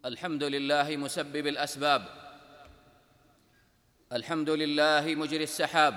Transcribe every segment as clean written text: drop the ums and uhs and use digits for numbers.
الحمد لله مسبب الأسباب، الحمد لله مجري السحاب،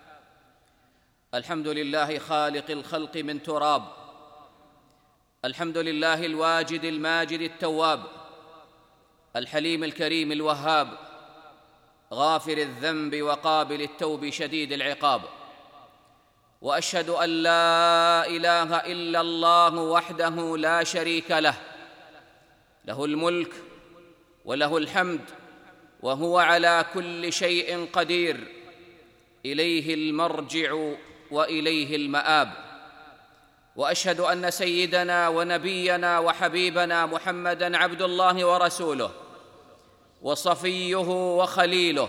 الحمد لله خالق الخلق من تراب، الحمد لله الواجد الماجد التواب، الحليم الكريم الوهاب، غافر الذنب وقابل التوب شديد العقاب. وأشهد أن لا إله إلا الله وحده لا شريك له، له الملك وله الحمد وهو على كل شيء قدير، إليه المرجع وإليه المآب. وأشهد أن سيدنا ونبينا وحبيبنا محمدًا عبد الله ورسوله وصفيه وخليله.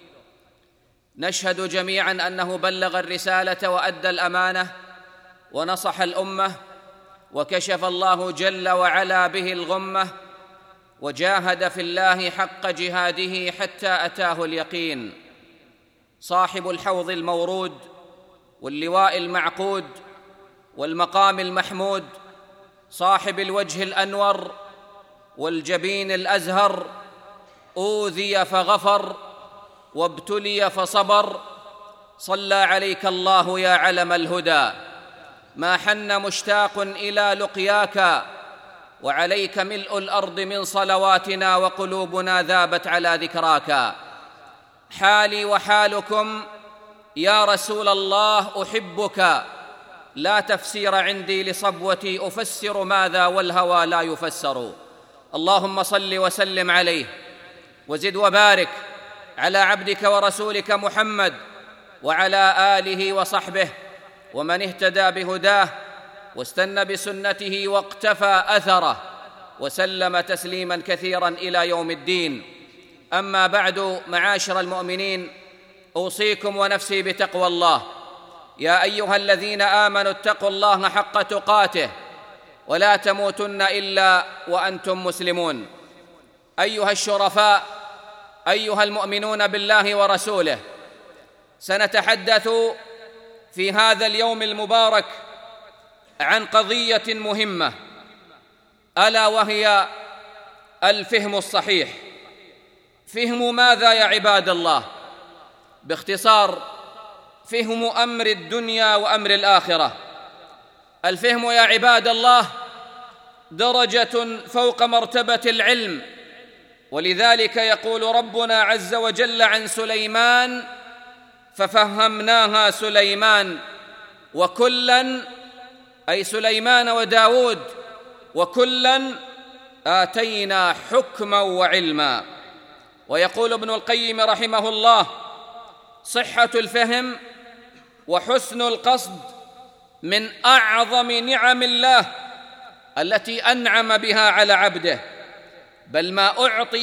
نشهد جميعاً أنه بلغ الرسالة وأدى الأمانة ونصح الأمة، وكشف الله جل وعلا به الغمة، وجاهد في الله حق جهاده حتى أتاه اليقين. صاحب الحوض المورود واللواء المعقود والمقام المحمود، صاحب الوجه الأنور والجبين الأزهر، أوذي فغفر وابتلي فصبر، صلى عليك الله يا علم الهدى، ما حن مشتاق إلى لقياك، وعليك ملء الأرض من صلواتنا وقلوبنا ذابت على ذكراك. حالي وحالكم يا رسول الله أحبك، لا تفسير عندي لصبوتي، أفسر ماذا والهوى لا يفسر. اللهم صل وسلم عليه وزد وبارك على عبدك ورسولك محمد وعلى آله وصحبه ومن اهتدى بهداه واستنى بسنته واقتفى أثره وسلم تسليماً كثيراً إلى يوم الدين. أما بعد، معاشر المؤمنين، أوصيكم ونفسي بتقوى الله. يا أيها الذين آمنوا اتقوا الله حق تقاته ولا تموتن إلا وأنتم مسلمون. أيها الشرفاء، أيها المؤمنون بالله ورسوله، سنتحدث في هذا اليوم المبارك عن قضية مهمة، ألا وهي الفهم الصحيح. فهم ماذا يا عباد الله؟ باختصار، فهم أمر الدنيا وأمر الآخرة. الفهم يا عباد الله درجة فوق مرتبة العلم، ولذلك يقول ربنا عز وجل عن سليمان: ففهمناها سليمان وكلاً، أي سليمان وداود، وكلاً آتينا حكماً وعلماً. ويقول ابن القيم رحمه الله: صحة الفهم وحسن القصد من أعظم نعم الله التي أنعم بها على عبده، بل ما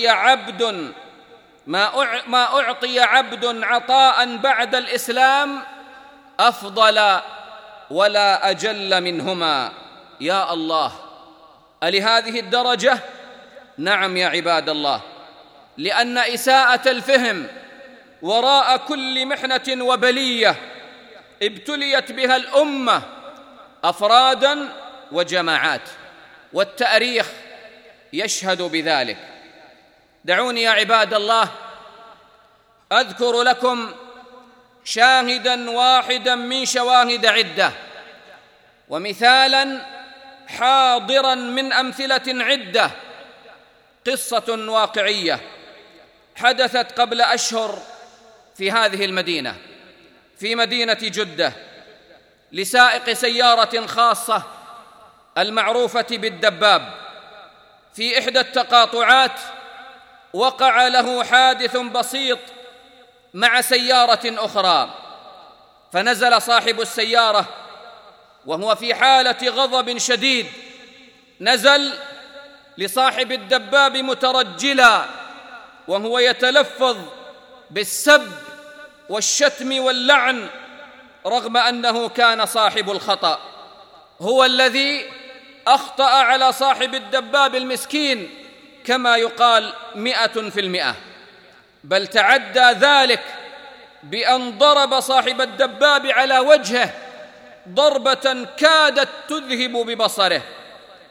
أعطي عبد عطاء بعد الإسلام أفضل ولا أجل منهما. يا الله، ألهذه الدرجة؟ نعم يا عباد الله، لأن إساءة الفهم وراء كل محنة وبلية ابتليت بها الأمة أفراداً وجماعات، والتاريخ يشهد بذلك. دعوني يا عباد الله أذكر لكم شاهداً واحداً من شواهد عدة، ومثالاً حاضراً من أمثلة عدة. قصة واقعية حدثت قبل أشهر في هذه المدينة، في مدينة جدة، لسائق سيارة خاصة المعروفة بالدباب. في إحدى التقاطعات وقع له حادث بسيط مع سيارة أخرى، فنزل صاحب السيارة وهو في حالة غضب شديد، نزل لصاحب الدباب مترجلا وهو يتلفظ بالسب والشتم واللعن، رغم أنه كان صاحب الخطأ، هو الذي أخطأ على صاحب الدباب المسكين كما يقال 100%، بل تعدى ذلك بأن ضرب صاحب الدباب على وجهه ضربة كادت تذهب ببصره.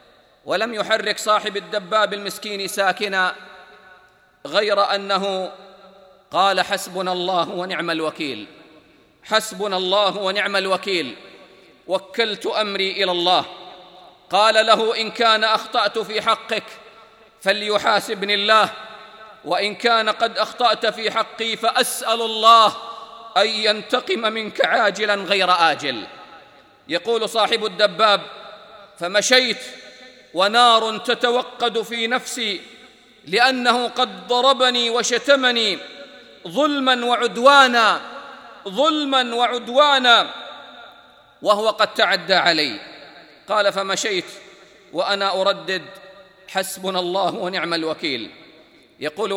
ولم يحرك صاحب الدباب المسكين ساكنا غير أنه قال: حسبنا الله ونعم الوكيل، حسبنا الله ونعم الوكيل، وكلت أمري إلى الله. قال له: إن كان أخطأت في حقك فليحاسبني الله، وإن كان قد أخطأت في حقي فأسأل الله أن ينتقم منك عاجلا غير آجل. يقول صاحب الدباب: فمشيت ونار تتوقد في نفسي لأنه قد ضربني وشتمني ظلما وعدوانا، ظلما وعدوانا، وهو قد تعدى علي. قال: فمشيت وأنا أردد: حسبنا الله ونعم الوكيل. يقول: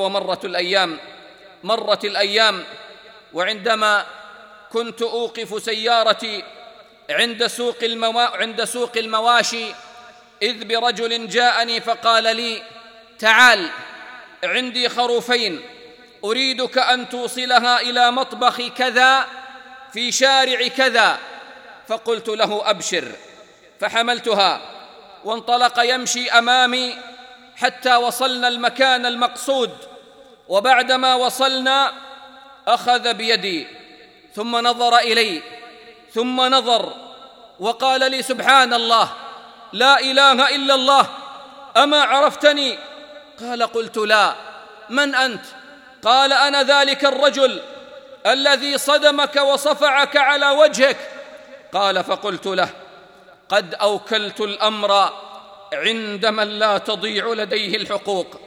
مرت الأيام، وعندما كنت أوقف سيارتي عند سوق المواشي إذ برجل جاءني فقال لي: تعال، عندي خروفين أريدك أن توصلها إلى مطبخ كذا في شارع كذا. فقلت له: أبشر. فحملتها وانطلق يمشي أمامي حتى وصلنا المكان المقصود، وبعدما وصلنا أخذ بيدي ثم نظر إلي ثم نظر وقال لي: سبحان الله، لا إله إلا الله، أما عرفتني؟ قلت: لا. من أنت؟ قال: أنا ذلك الرجل الذي صدمك وصفعك على وجهك. فقلت له: قد أوكلت الأمر عند من لا تضيع لديه الحقوق.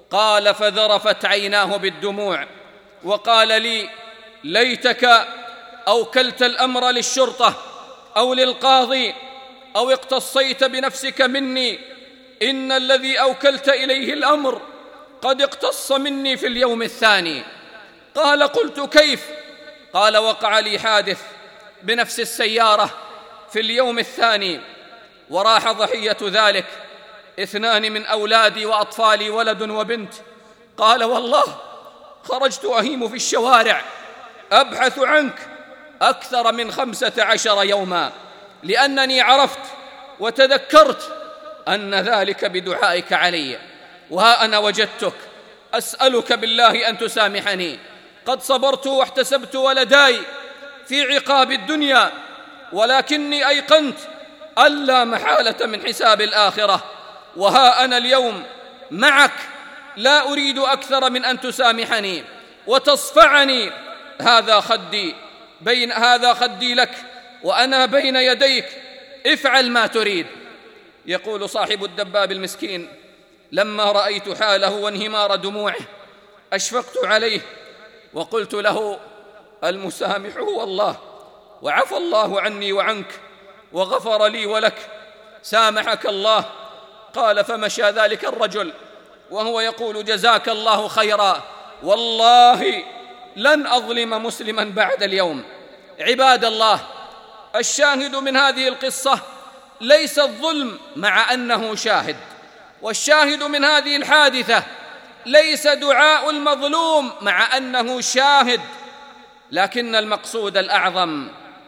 فذرفت عيناه بالدموع وقال لي: ليتك أوكلت الأمر للشرطة أو للقاضي أو اقتصيت بنفسك مني، إن الذي أوكلت إليه الأمر قد اقتص مني في اليوم الثاني. قلت: كيف؟ وقع لي حادث بنفس السيارة في اليوم الثاني، وراح ضحية ذلك 2 من أولادي وأطفالي، ولد وبنت. والله خرجت أهيم في الشوارع أبحث عنك أكثر من 15 يوما، لأنني عرفت وتذكرت أن ذلك بدعائك علي، وها أنا وجدتك. أسألك بالله أن تسامحني، قد صبرت واحتسبت ولداي في عقاب الدنيا، ولكني أيقنت ألا محالة من حساب الآخرة، وها أنا اليوم معك، لا أريد أكثر من أن تسامحني وتصفعني. هذا خدي لك وأنا بين يديك، افعل ما تريد. يقول صاحب الدباب المسكين: لما رأيت حاله وانهمار دموعه أشفقت عليه وقلت له: المسامح هو الله، وعفى الله عني وعنك وغفر لي ولك، سامحك الله. فمشى ذلك الرجل وهو يقول: جزاك الله خيرا، والله لن أظلم مسلما بعد اليوم. عباد الله، الشاهد من هذه القصة ليس الظلم مع أنه شاهد، والشاهد من هذه الحادثة ليس دعاء المظلوم مع أنه شاهد، لكن المقصود الأعظم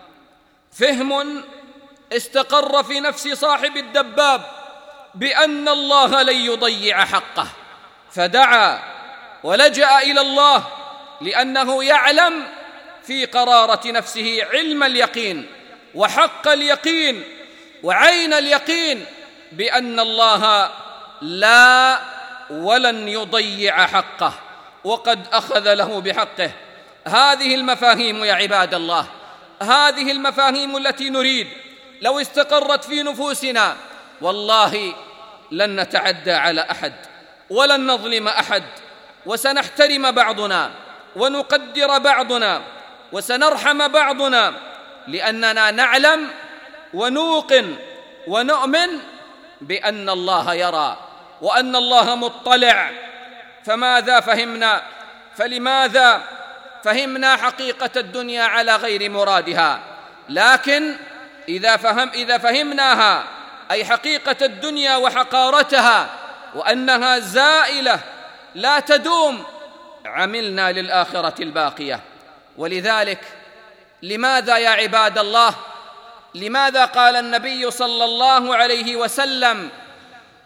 فهم استقر في نفس صاحب الدباب بأن الله لن يضيع حقه، فدعا ولجأ إلى الله لأنه يعلم في قرارة نفسه علم اليقين وحق اليقين وعين اليقين بأن الله لا ولن يضيع حقه، وقد أخذ له بحقه. هذه المفاهيم يا عباد الله، هذه المفاهيم التي نريد لو استقرت في نفوسنا والله لن نتعدى على أحد ولن نظلم أحد، وسنحترم بعضنا ونقدر بعضنا وسنرحم بعضنا، لأننا نعلم ونوقن ونؤمن بأن الله يرى وأن الله مطلع. فماذا فهمنا؟ فلماذا فهمنا حقيقة الدنيا على غير مرادها؟ لكن إذا فهمناها، أي حقيقة الدنيا وحقارتها وأنها زائلة لا تدوم، عملنا للآخرة الباقية. ولذلك لماذا يا عباد الله، لماذا قال النبي صلى الله عليه وسلم: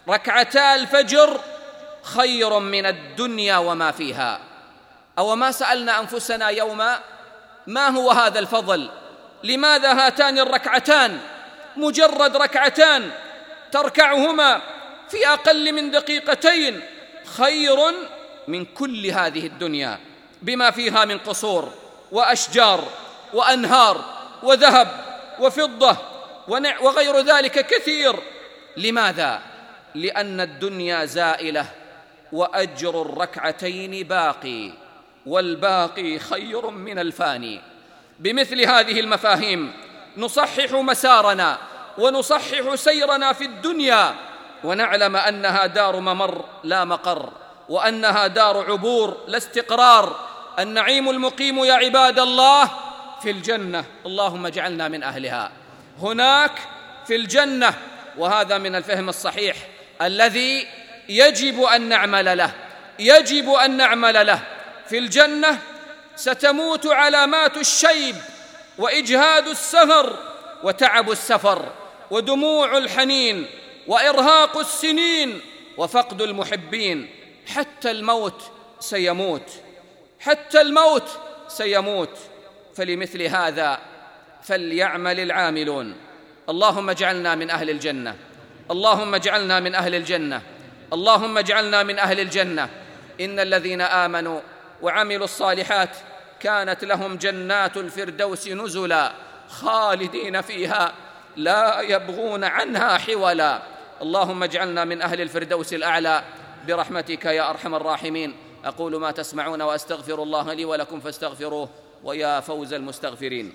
ركعتا الفجر خير من الدنيا وما فيها. أو ما سألنا أنفسنا يوما ما هو هذا الفضل؟ لماذا هاتان الركعتان، مجرد ركعتان تركعهما في أقل من دقيقتين، خير من كل هذه الدنيا بما فيها من قصور وأشجار وأنهار وذهب وفضة وغير ذلك كثير. لماذا؟ لأن الدنيا زائلة وأجر الركعتين باقي، والباقي خير من الفاني. بمثل هذه المفاهيم نصحح مسارنا ونصحح سيرنا في الدنيا، ونعلم أنها دار ممر لا مقر، وأنها دار عبور لا استقرار. النعيم المقيم يا عباد الله في الجنة، اللهم اجعلنا من أهلها، هناك في الجنة. وهذا من الفهم الصحيح الذي يجب أن نعمل له، يجب أن نعمل له. في الجنة ستموت علامات الشيب وإجهاد السهر وتعب السفر ودموع الحنين وإرهاق السنين وفقد المحبين. حتى الموت سيموت، حتى الموت سيموت. فلمثل هذا فليعمل العاملون. اللهم اجعلنا من أهل الجنة، اللهم اجعلنا من أهل الجنة، اللهم اجعلنا من أهل الجنة. إن الذين آمنوا وعملوا الصالحات كانت لهم جنات الفردوس نزلا خالدين فيها لا يبغون عنها حولا. اللهم اجعلنا من أهل الفردوس الأعلى برحمتك يا أرحم الراحمين. أقول ما تسمعون وأستغفر الله لي ولكم فاستغفروه، ويا فوز المستغفرين.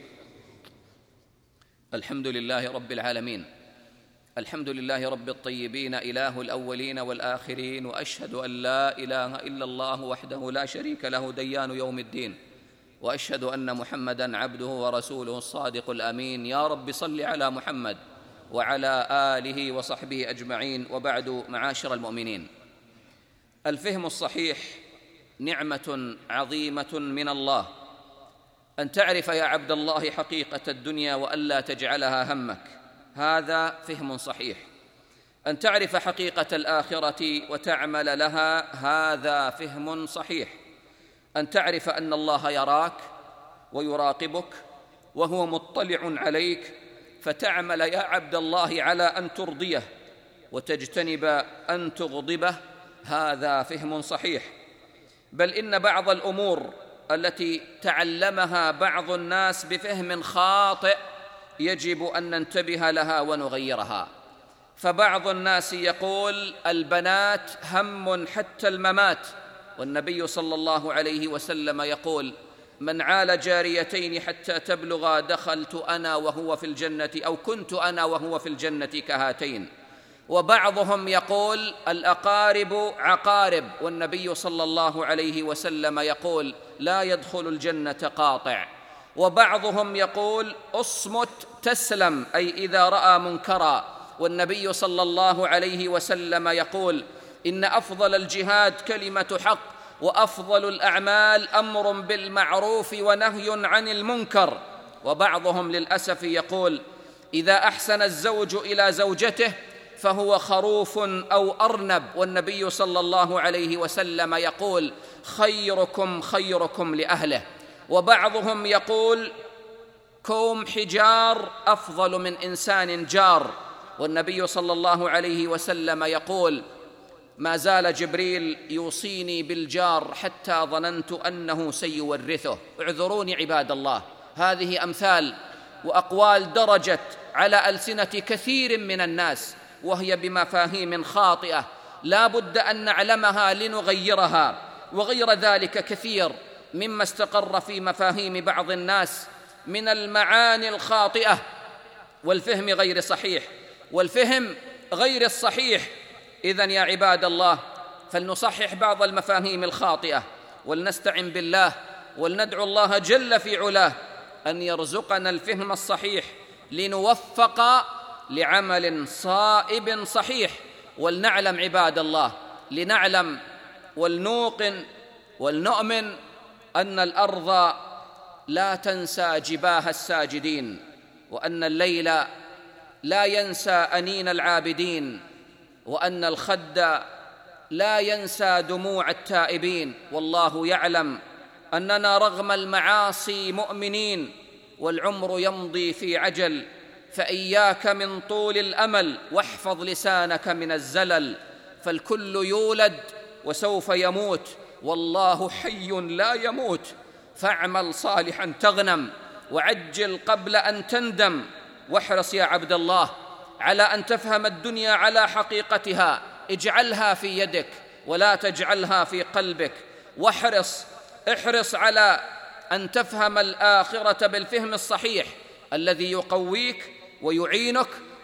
الحمد لله رب العالمين، الحمد لله رب الطيبين، إله الأولين والآخرين، وأشهد أن لا إله إلا الله وحده لا شريك له ديان يوم الدين، وأشهد أن محمدًا عبده ورسوله الصادق الأمين. يا رب صل على محمد وعلى آله وصحبه أجمعين، وبعد. معاشر المؤمنين، الفهم الصحيح نعمة عظيمة من الله. أن تعرف يا عبد الله حقيقة الدنيا وألا تجعلها همك، هذا فهم صحيح. أن تعرف حقيقة الآخرة وتعمل لها، هذا فهم صحيح. أن تعرف أن الله يراك ويراقبك وهو مطلع عليك، فتعمل يا عبد الله على أن ترضيه وتجتنب أن تغضبه، هذا فهم صحيح. بل إن بعض الأمور التي تعلمها بعض الناس بفهم خاطئ يجب أن ننتبه لها ونغيرها. فبعض الناس يقول البنات هم حتى الممات، والنبي صلى الله عليه وسلم يقول من عال جاريتين حتى تبلغا دخلت أنا وهو في الجنة، أو كنت أنا وهو في الجنة كهاتين. وبعضهم يقول الأقارب عقارب، والنبي صلى الله عليه وسلم يقول لا يدخل الجنة قاطع. وبعضهم يقول أصمت تسلم، أي إذا رأى منكرا، والنبي صلى الله عليه وسلم يقول إن أفضل الجهاد كلمة حق، وأفضل الأعمال أمر بالمعروف ونهي عن المنكر. وبعضهم للأسف يقول إذا أحسن الزوج إلى زوجته فهو خروف أو أرنب، والنبي صلى الله عليه وسلم يقول خيركم خيركم لأهله. وبعضهم يقول كوم حجار أفضل من إنسان جار، والنبي صلى الله عليه وسلم يقول ما زال جبريل يوصيني بالجار حتى ظننت أنه سيورثه. اعذروني عباد الله، هذه أمثال وأقوال درجت على ألسنة كثير من الناس، وهي بمفاهيم خاطئة لا بد أن نعلمها لنغيرها. وغير ذلك كثير مما استقر في مفاهيم بعض الناس من المعاني الخاطئة والفهم غير صحيح والفهم غير الصحيح. إذن يا عباد الله، فلنصحح بعض المفاهيم الخاطئة ولنستعن بالله ولندعو الله جل في علاه أن يرزقنا الفهم الصحيح لنوفق لعمل صائب صحيح. ولنعلم عباد الله، لنعلم ولنوقن ولنؤمن أن الأرض لا تنسى جباه الساجدين، وأن الليل لا ينسى أنين العابدين، وأن الخد لا ينسى دموع التائبين، والله يعلم أننا رغم المعاصي مؤمنين، والعمر يمضي في عجل، فإياك من طول الأمل، واحفظ لسانك من الزلل، فالكل يولد وسوف يموت، والله حي لا يموت، فاعمل صالحا تغنم، وعجل قبل أن تندم. واحرص يا عبد الله على أن تفهم الدنيا على حقيقتها، اجعلها في يدك ولا تجعلها في قلبك، احرص على أن تفهم الآخرة بالفهم الصحيح الذي يقويك ويعينك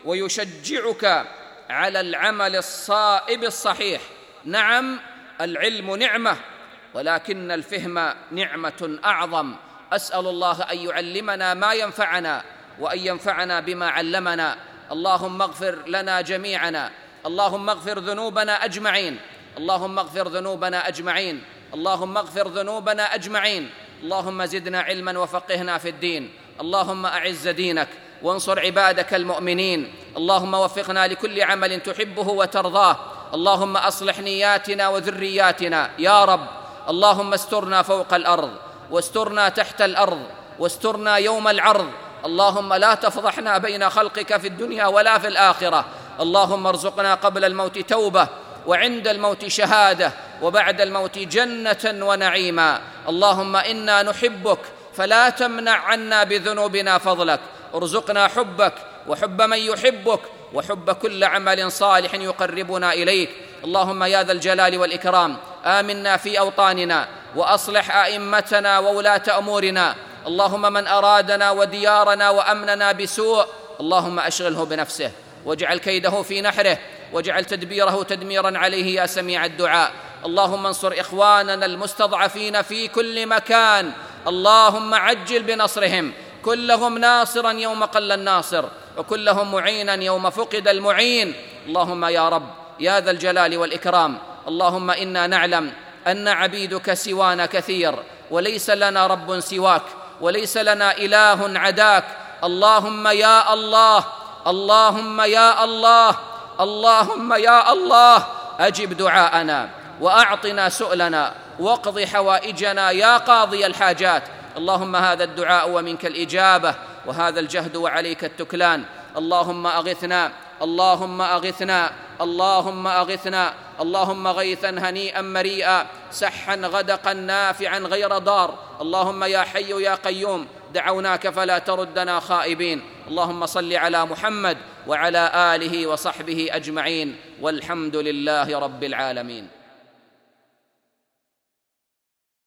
ويشجعك على العمل الصائب الصحيح. نعم، العلم نعمة، ولكن الفهم نعمة أعظم. أسأل الله أن يعلمنا ما ينفعنا وأن ينفعنا بما علمنا. اللهم اغفر لنا جميعنا، اللهم اغفر ذنوبنا أجمعين، اللهم اغفر ذنوبنا أجمعين، اللهم اغفر ذنوبنا أجمعين. اللهم زدنا علما وفقهنا في الدين. اللهم أعز دينك وانصر عبادك المؤمنين. اللهم وفقنا لكل عمل تحبه وترضاه. اللهم أصلح نياتنا وذرياتنا يا رب. اللهم استرنا فوق الأرض، واسترنا تحت الأرض، واسترنا يوم العرض. اللهم لا تفضحنا بين خلقك في الدنيا ولا في الآخرة. اللهم ارزقنا قبل الموت توبة، وعند الموت شهادة، وبعد الموت جنة ونعيما. اللهم إنا نحبك فلا تمنع عنا بذنوبنا فضلك. ارزقنا حبك وحب من يحبك وحب كل عمل صالح يقربنا إليك. اللهم يا ذا الجلال والإكرام آمنا في أوطاننا، وأصلح أئمتنا وولاة أمورنا. اللهم من أرادنا وديارنا وأمننا بسوء اللهم أشغله بنفسه، واجعل كيده في نحره، واجعل تدبيره تدميرا عليه يا سميع الدعاء. اللهم انصر إخواننا المستضعفين في كل مكان. اللهم عجل بنصرهم، كلهم ناصرا يوم قل الناصر، وكلهم معينا يوم فقد المعين. اللهم يا رب يا ذا الجلال والإكرام، اللهم إنا نعلم أن عبيدك سوانا كثير، وليس لنا رب سواك، وليس لنا إله عداك. اللهم يا الله، اللهم يا الله، اللهم يا الله أجب دعاءنا وأعطنا سؤلنا واقض حوائجنا يا قاضي الحاجات. اللهم هذا الدعاء ومنك الإجابة، وهذا الجهد وعليك التكلان. اللهم أغثنا، اللهم أغثنا، اللهم أغثنا، اللهم غيثا هنيئا مريئا، سحا غدقا نافعا غير ضار. اللهم يا حي يا قيوم دعوناك فلا تردنا خائبين. اللهم صل على محمد وعلى آله وصحبه أجمعين، والحمد لله رب العالمين.